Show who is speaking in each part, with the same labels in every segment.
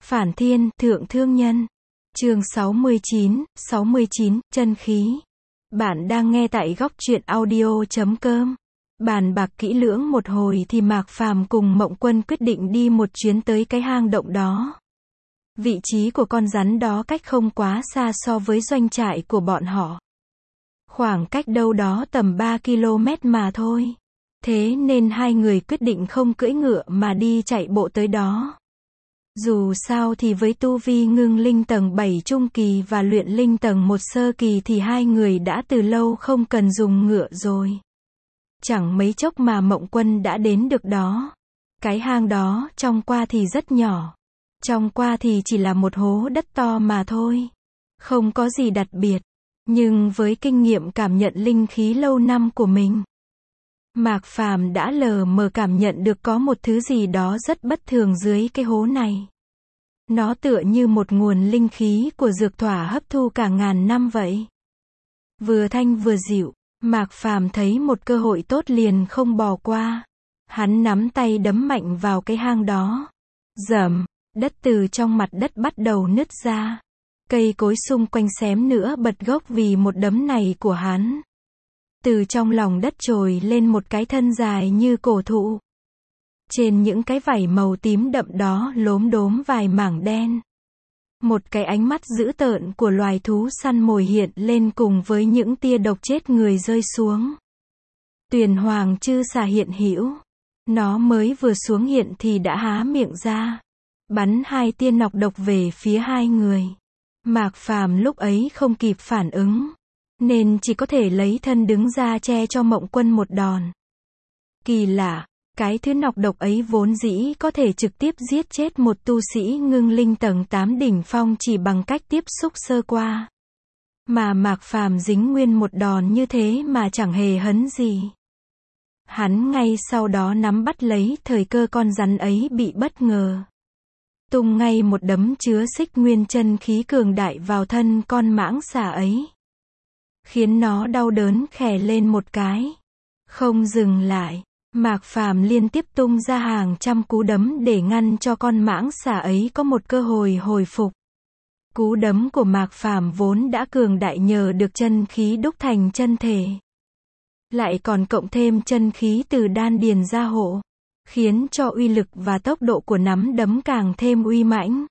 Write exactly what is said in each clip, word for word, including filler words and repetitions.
Speaker 1: Phản thiên, thượng thương nhân. Chương sáu mươi chín, sáu mươi chín, chân khí. Bạn đang nghe tại góc truyện audio chấm com. Bàn bạc kỹ lưỡng một hồi thì Mạc Phàm cùng Mộng Quân quyết định đi một chuyến tới cái hang động đó. Vị trí của con rắn đó cách không quá xa so với doanh trại của bọn họ. Khoảng cách đâu đó tầm ba ki lô mét mà thôi. Thế nên hai người quyết định không cưỡi ngựa mà đi chạy bộ tới đó. Dù sao thì với tu vi ngưng linh tầng bảy trung kỳ và luyện linh tầng một sơ kỳ thì hai người đã từ lâu không cần dùng ngựa rồi. Chẳng mấy chốc mà Mộng Quân đã đến được đó. Cái hang đó trong qua thì rất nhỏ. Trong qua thì chỉ là một hố đất to mà thôi. Không có gì đặc biệt. Nhưng với kinh nghiệm cảm nhận linh khí lâu năm của mình, Mạc Phàm đã lờ mờ cảm nhận được có một thứ gì đó rất bất thường dưới cái hố này. Nó tựa như một nguồn linh khí của dược thỏa hấp thu cả ngàn năm vậy. Vừa thanh vừa dịu, Mạc Phàm thấy một cơ hội tốt liền không bỏ qua. Hắn nắm tay đấm mạnh vào cái hang đó. Rầm, đất từ trong mặt đất bắt đầu nứt ra. Cây cối xung quanh xém nữa bật gốc vì một đấm này của hắn. Từ trong lòng đất trồi lên một cái thân dài như cổ thụ. Trên những cái vảy màu tím đậm đó lốm đốm vài mảng đen. Một cái ánh mắt dữ tợn của loài thú săn mồi hiện lên cùng với những tia độc chết người rơi xuống. Tuyền Hoàng Chư Xà hiện hữu. Nó mới vừa xuống hiện thì đã há miệng ra. Bắn hai tia nọc độc về phía hai người. Mạc Phàm lúc ấy không kịp phản ứng. Nên chỉ có thể lấy thân đứng ra che cho Mộng Quân một đòn. Kỳ lạ, cái thứ nọc độc ấy vốn dĩ có thể trực tiếp giết chết một tu sĩ ngưng linh tầng tám đỉnh phong chỉ bằng cách tiếp xúc sơ qua. Mà Mạc Phàm dính nguyên một đòn như thế mà chẳng hề hấn gì. Hắn ngay sau đó nắm bắt lấy thời cơ con rắn ấy bị bất ngờ. Tung ngay một đấm chứa xích nguyên chân khí cường đại vào thân con mãng xà ấy. Khiến nó đau đớn khè lên một cái. Không dừng lại, Mạc Phàm liên tiếp tung ra hàng trăm cú đấm để ngăn cho con mãng xà ấy có một cơ hội hồi phục. Cú đấm của Mạc Phàm vốn đã cường đại nhờ được chân khí đúc thành chân thể. Lại còn cộng thêm chân khí từ đan điền gia hộ. Khiến cho uy lực và tốc độ của nắm đấm càng thêm uy mãnh.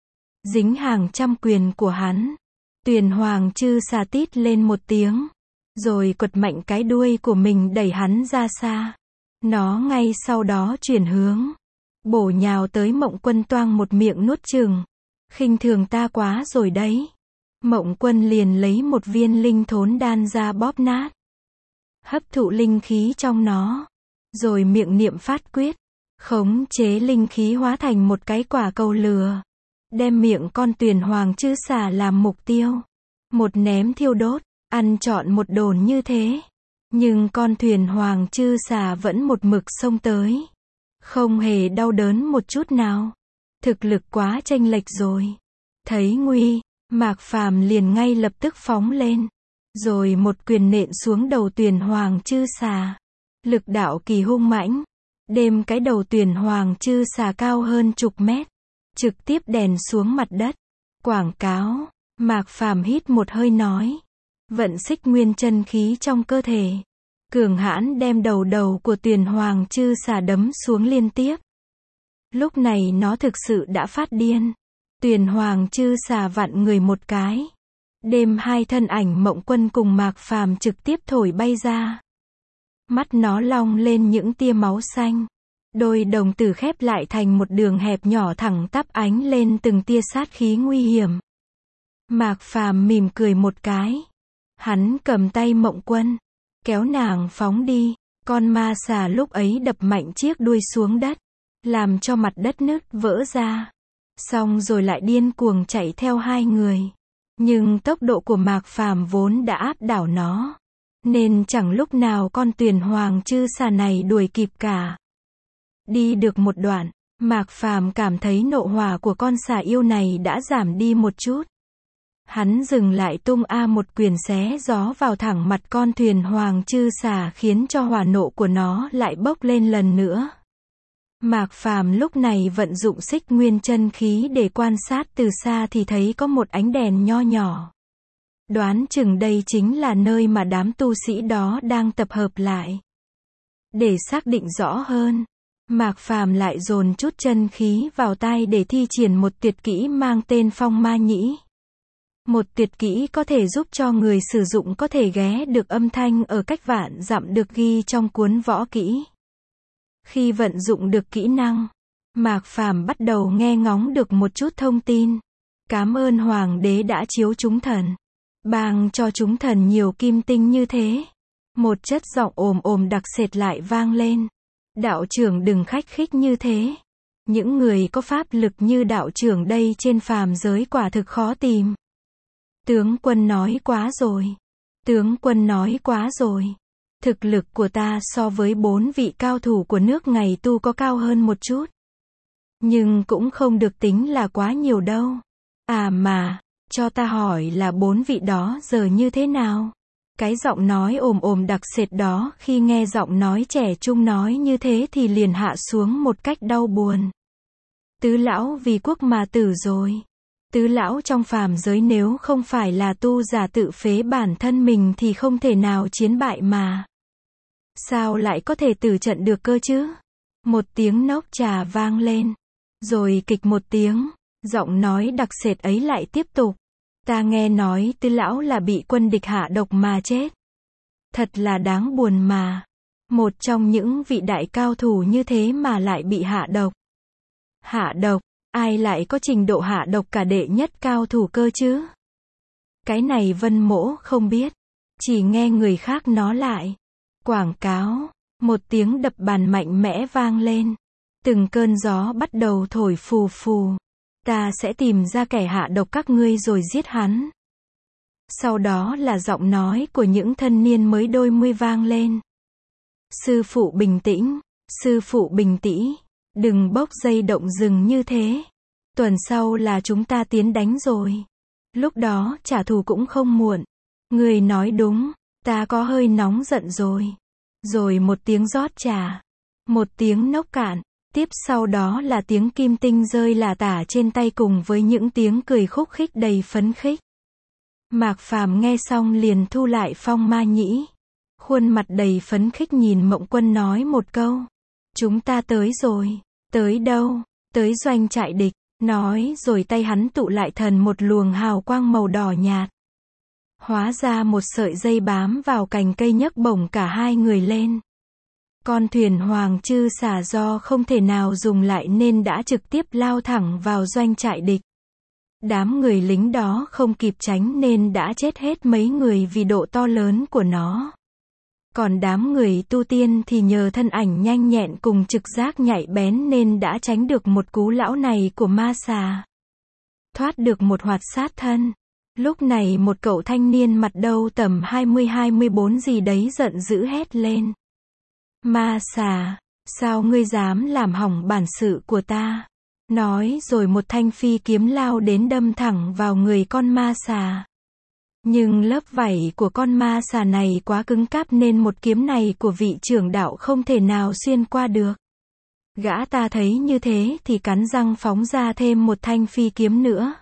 Speaker 1: Dính hàng trăm quyền của hắn. Tuyền Hoàng Chư Xà tít lên một tiếng. Rồi quật mạnh cái đuôi của mình đẩy hắn ra xa. Nó ngay sau đó chuyển hướng. Bổ nhào tới Mộng Quân toang một miệng nuốt chừng. Khinh thường ta quá rồi đấy. Mộng Quân liền lấy một viên linh thốn đan ra bóp nát. Hấp thụ linh khí trong nó. Rồi miệng niệm phát quyết. Khống chế linh khí hóa thành một cái quả cầu lửa. Đem miệng con Tuyền Hoàng Chư Xà làm mục tiêu. Một ném thiêu đốt. Ăn trọn một đồn như thế. Nhưng con Tuyền Hoàng Chư Xà vẫn một mực xông tới. Không hề đau đớn một chút nào. Thực lực quá chênh lệch rồi. Thấy nguy, Mạc Phàm liền ngay lập tức phóng lên. Rồi một quyền nện xuống đầu Tuyền Hoàng Chư Xà. Lực đạo kỳ hung mãnh. Đêm cái đầu Tuyền Hoàng Chư Xà cao hơn chục mét. Trực tiếp đèn xuống mặt đất. Quảng cáo. Mạc Phàm hít một hơi nói. Vận xích nguyên chân khí trong cơ thể. Cường hãn đem đầu đầu của Tuyền Hoàng Chư Xà đấm xuống liên tiếp. Lúc này nó thực sự đã phát điên. Tuyền Hoàng Chư Xà vặn người một cái. Đêm hai thân ảnh Mộng Quân cùng Mạc Phàm trực tiếp thổi bay ra. Mắt nó long lên những tia máu xanh. Đôi đồng tử khép lại thành một đường hẹp nhỏ thẳng tắp ánh lên từng tia sát khí nguy hiểm. Mạc Phàm mỉm cười một cái. Hắn cầm tay Mộng Quân. Kéo nàng phóng đi. Con ma xà lúc ấy đập mạnh chiếc đuôi xuống đất. Làm cho mặt đất nứt vỡ ra. Xong rồi lại điên cuồng chạy theo hai người. Nhưng tốc độ của Mạc Phàm vốn đã áp đảo nó. Nên chẳng lúc nào con Tuyền Hoàng Chư Xà này đuổi kịp cả. Đi được một đoạn, Mạc Phàm cảm thấy nộ hỏa của con xà yêu này đã giảm đi một chút. Hắn dừng lại tung a một quyền xé gió vào thẳng mặt con Tuyền Hoàng Chư Xà khiến cho hỏa nộ của nó lại bốc lên lần nữa. Mạc Phàm lúc này vận dụng xích nguyên chân khí để quan sát từ xa thì thấy có một ánh đèn nho nhỏ. Đoán chừng đây chính là nơi mà đám tu sĩ đó đang tập hợp lại. Để xác định rõ hơn, Mạc Phàm lại dồn chút chân khí vào tay để thi triển một tuyệt kỹ mang tên Phong Ma Nhĩ. Một tuyệt kỹ có thể giúp cho người sử dụng có thể ghé được âm thanh ở cách vạn dặm được ghi trong cuốn võ kỹ. Khi vận dụng được kỹ năng, Mạc Phàm bắt đầu nghe ngóng được một chút thông tin. Cảm ơn Hoàng đế đã chiếu chúng thần. Bàng cho chúng thần nhiều kim tinh như thế. Một chất giọng ồm ồm đặc sệt lại vang lên. Đạo trưởng đừng khách khích như thế. Những người có pháp lực như đạo trưởng đây trên phàm giới quả thực khó tìm. Tướng quân nói quá rồi. Tướng quân nói quá rồi. Thực lực của ta so với bốn vị cao thủ của nước ngày tu có cao hơn một chút. Nhưng cũng không được tính là quá nhiều đâu. À mà, cho ta hỏi là bốn vị đó giờ như thế nào? Cái giọng nói ồm ồm đặc sệt đó khi nghe giọng nói trẻ trung nói như thế thì liền hạ xuống một cách đau buồn. Tứ lão vì quốc mà tử rồi. Tứ lão trong phàm giới nếu không phải là tu giả tự phế bản thân mình thì không thể nào chiến bại mà. Sao lại có thể tử trận được cơ chứ? Một tiếng nốc trà vang lên. Rồi kịch một tiếng, giọng nói đặc sệt ấy lại tiếp tục. Ta nghe nói tứ lão là bị quân địch hạ độc mà chết. Thật là đáng buồn mà. Một trong những vị đại cao thủ như thế mà lại bị hạ độc. Hạ độc, ai lại có trình độ hạ độc cả đệ nhất cao thủ cơ chứ? Cái này Vân Mỗ không biết. Chỉ nghe người khác nói lại. Quảng cáo, một tiếng đập bàn mạnh mẽ vang lên. Từng cơn gió bắt đầu thổi phù phù. Ta sẽ tìm ra kẻ hạ độc các ngươi rồi giết hắn. Sau đó là giọng nói của những thanh niên mới đôi mươi vang lên. Sư phụ bình tĩnh, sư phụ bình tĩnh, đừng bốc dây động rừng như thế. Tuần sau là chúng ta tiến đánh rồi. Lúc đó trả thù cũng không muộn. Người nói đúng, ta có hơi nóng giận rồi. Rồi một tiếng rót trà, một tiếng nốc cạn. Tiếp sau đó là tiếng kim tinh rơi lả tả trên tay cùng với những tiếng cười khúc khích đầy phấn khích. Mạc Phàm nghe xong liền thu lại Phong Ma Nhĩ. Khuôn mặt đầy phấn khích nhìn Mộng Quân nói một câu. Chúng ta tới rồi. Tới đâu? Tới doanh trại địch. Nói rồi tay hắn tụ lại thần một luồng hào quang màu đỏ nhạt. Hóa ra một sợi dây bám vào cành cây nhấc bổng cả hai người lên. Con thuyền Hoàng Chư Xà do không thể nào dùng lại nên đã trực tiếp lao thẳng vào doanh trại địch. Đám người lính đó không kịp tránh nên đã chết hết mấy người vì độ to lớn của nó. Còn đám người tu tiên thì nhờ thân ảnh nhanh nhẹn cùng trực giác nhạy bén nên đã tránh được một cú lão này của ma xà. Thoát được một hoạt sát thân. Lúc này một cậu thanh niên mặt đâu tầm hai mươi hai mươi bốn gì đấy giận dữ hét lên. Ma xà, sao ngươi dám làm hỏng bản sự của ta? Nói rồi một thanh phi kiếm lao đến đâm thẳng vào người con ma xà. Nhưng lớp vảy của con ma xà này quá cứng cáp nên một kiếm này của vị trưởng đạo không thể nào xuyên qua được. Gã ta thấy như thế thì cắn răng phóng ra thêm một thanh phi kiếm nữa.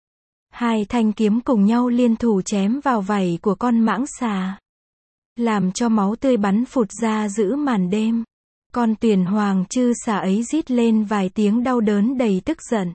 Speaker 1: Hai thanh kiếm cùng nhau liên thủ chém vào vảy của con mãng xà. Làm cho máu tươi bắn phụt ra giữa màn đêm. Con Tuyền Hoàng Chư Xà ấy rít lên vài tiếng đau đớn đầy tức giận.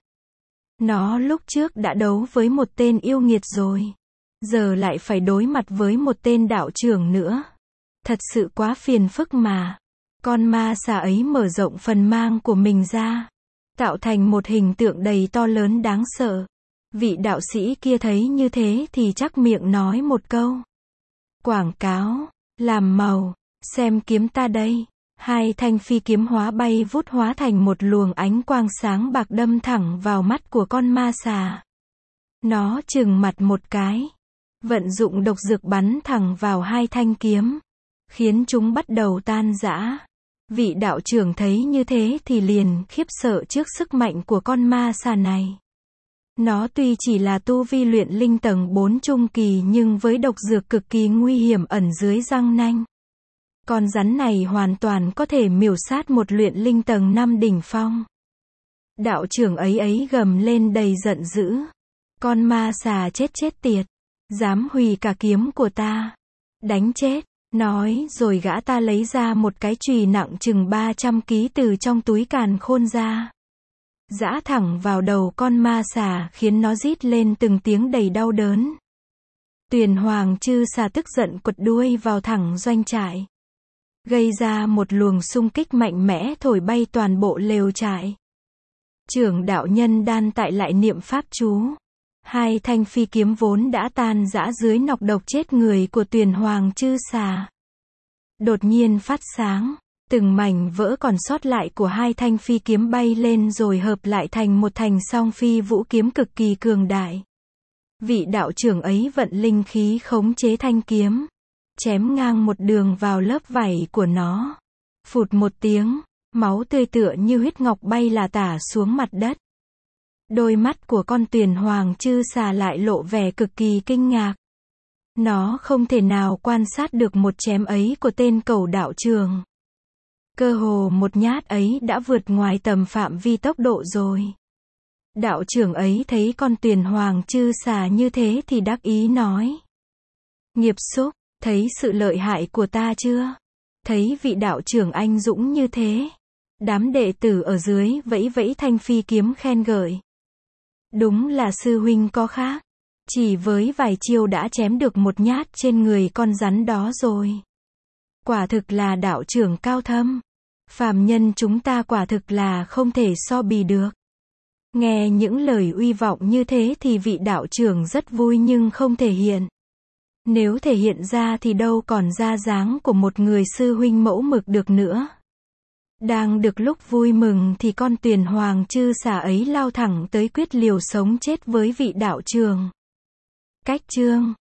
Speaker 1: Nó lúc trước đã đấu với một tên yêu nghiệt rồi. Giờ lại phải đối mặt với một tên đạo trưởng nữa. Thật sự quá phiền phức mà. Con ma xà ấy mở rộng phần mang của mình ra. Tạo thành một hình tượng đầy to lớn đáng sợ. Vị đạo sĩ kia thấy như thế thì chắc miệng nói một câu. Quảng cáo, làm màu, xem kiếm ta đây. Hai thanh phi kiếm hóa bay vút hóa thành một luồng ánh quang sáng bạc đâm thẳng vào mắt của con ma xà. Nó trừng mặt một cái. Vận dụng độc dược bắn thẳng vào hai thanh kiếm. Khiến chúng bắt đầu tan rã. Vị đạo trưởng thấy như thế thì liền khiếp sợ trước sức mạnh của con ma xà này. Nó tuy chỉ là tu vi luyện linh tầng bốn trung kỳ nhưng với độc dược cực kỳ nguy hiểm ẩn dưới răng nanh. Con rắn này hoàn toàn có thể miểu sát một luyện linh tầng năm đỉnh phong. Đạo trưởng ấy ấy gầm lên đầy giận dữ. Con ma xà chết chết tiệt. Dám hủy cả kiếm của ta. Đánh chết. Nói rồi gã ta lấy ra một cái chùy nặng chừng ba trăm ki lô gam từ trong túi càn khôn ra. Giã thẳng vào đầu con ma xà khiến nó rít lên từng tiếng đầy đau đớn. Tuyền Hoàng Chư Xà tức giận quật đuôi vào thẳng doanh trại. Gây ra một luồng xung kích mạnh mẽ thổi bay toàn bộ lều trại. Trưởng đạo nhân đan tại lại niệm pháp chú. Hai thanh phi kiếm vốn đã tan rã dưới nọc độc chết người của Tuyền Hoàng Chư Xà. Đột nhiên phát sáng, từng mảnh vỡ còn sót lại của hai thanh phi kiếm bay lên rồi hợp lại thành một thành song phi vũ kiếm cực kỳ cường đại. Vị đạo trưởng ấy vận linh khí khống chế thanh kiếm, chém ngang một đường vào lớp vảy của nó. Phụt một tiếng, máu tươi tựa như huyết ngọc bay là tả xuống mặt đất. Đôi mắt của con Tuyền Hoàng Chư Xà lại lộ vẻ cực kỳ kinh ngạc. Nó không thể nào quan sát được một chém ấy của tên cẩu đạo trường. Cơ hồ một nhát ấy đã vượt ngoài tầm phạm vi tốc độ rồi. Đạo trưởng ấy thấy con Tuyền Hoàng Chư Xà như thế thì đắc ý nói. Nghiệp xúc, thấy sự lợi hại của ta chưa? Thấy vị đạo trưởng anh dũng như thế. Đám đệ tử ở dưới vẫy vẫy thanh phi kiếm khen ngợi. Đúng là sư huynh có khác. Chỉ với vài chiêu đã chém được một nhát trên người con rắn đó rồi. Quả thực là đạo trưởng cao thâm. Phàm nhân chúng ta quả thực là không thể so bì được. Nghe những lời uy vọng như thế thì vị đạo trưởng rất vui nhưng không thể hiện. Nếu thể hiện ra thì đâu còn ra dáng của một người sư huynh mẫu mực được nữa. Đang được lúc vui mừng thì con Tuyền Hoàng Chư Xà ấy lao thẳng tới quyết liều sống chết với vị đạo trưởng. Cách chương